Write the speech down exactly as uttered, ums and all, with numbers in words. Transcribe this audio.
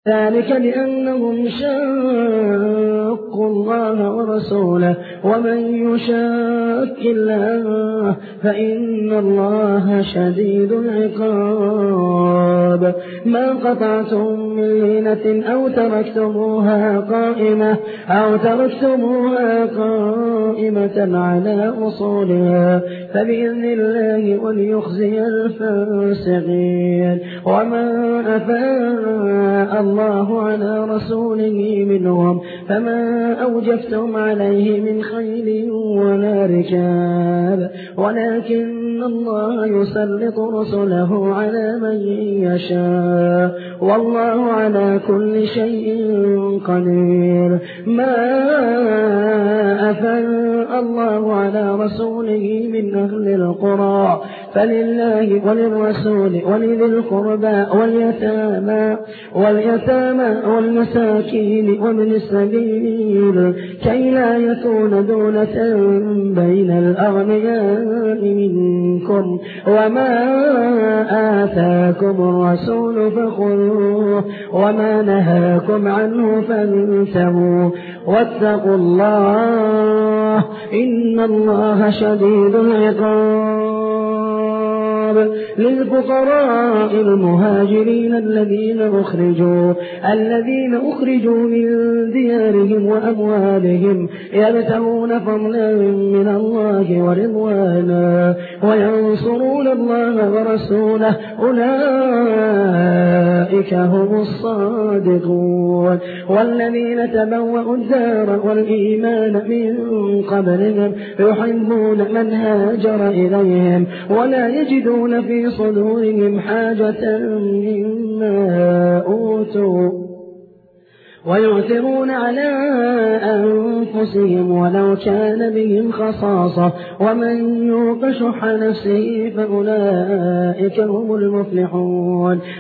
ذلك بأنهم شاقوا الله ورسوله ومن يشاق الله فإن الله شديد العقاب. ما قطعتم من لينة أو تركتموها قائمة أو تركتموها قائمة على أصولها فبإذن الله وليخزي الفاسقين. وما أفاء الله على رسوله منهم فما أوجفتم عليه من خيل ولا ركاب ولكن الله يسلط رسله على من يشاء والله على كل شيء قدير. ما أفاء الله على رسوله من أهل القرى فلله وللرسول ولذي القربى واليتامى واليتامى والمساكين ومن السبيل كي لا يكون دولة بين الأغنياء منكم. وما آتاكم الرسول فخذوه وما نهاكم عنه فانتهوا واتقوا الله إن الله شديد العقاب. للفقراء المهاجرين الذين أخرجوا الذين أخرجوا من ديارهم وأموالهم يبتغون فضلا من الله ورضوانا وينصرون الله ورسوله أولئك هم الصادقون. والذين تبوأوا الدار والإيمان من قبلهم يحبون من هاجر إليهم ولا يجدون في صدورهم حاجة مما أوتوا ويؤثرون على أنفسهم ولو كان بهم خصاصة ومن يوق شح نفسه فأولئك هم المفلحون.